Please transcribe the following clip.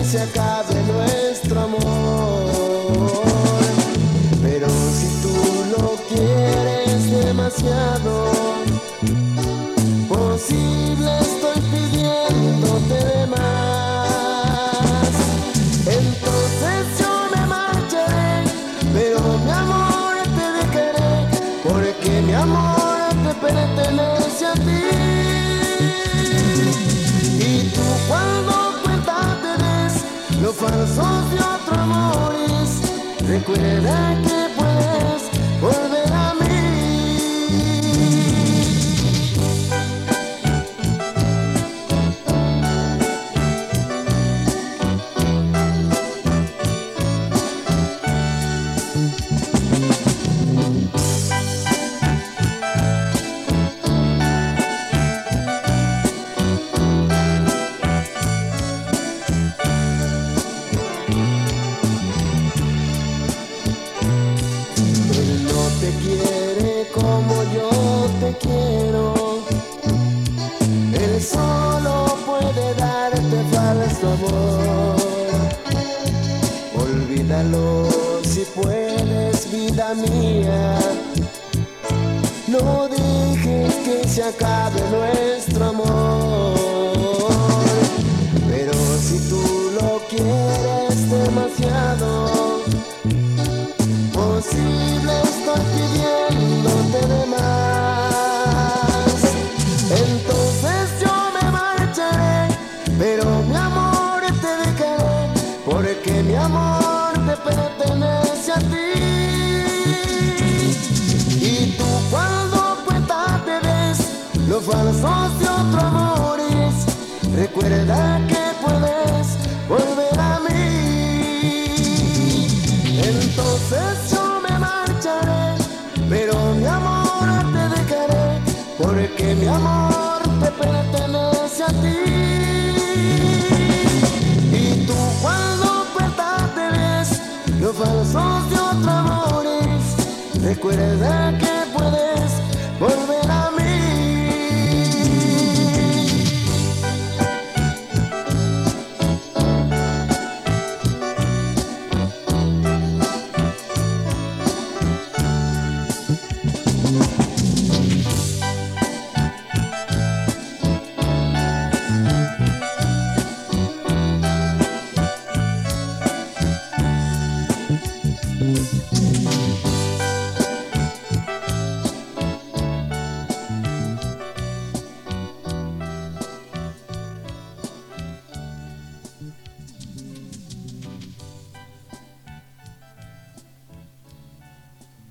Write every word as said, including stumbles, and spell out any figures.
se acabe nuestro amor. Pero si tú lo quieres demasiado, posible estoy pidiéndote de más. Entonces yo me marcharé, pero mi amor te dejaré, porque mi amor te pertenece a ti. Y tú cuando cuenta te des los falsos de otro amores, recuerda que puedes volver a mí. Te quiere como yo te quiero, él solo puede darte falso amor. Olvídalo si puedes, vida mía, no dejes que se acabe nuestro amor. Pero si tú lo quieres demasiado, posible estoy pidiéndote de más. Entonces yo me marcharé, pero mi amor te dejaré, porque mi amor te pertenece a ti. Y tú cuando cuenta te des los falsos de otro amores, recuerda que puedes volver a mí. Entonces yo me marcharé, pero mi amor te dejaré, porque mi amor te pertenece a ti.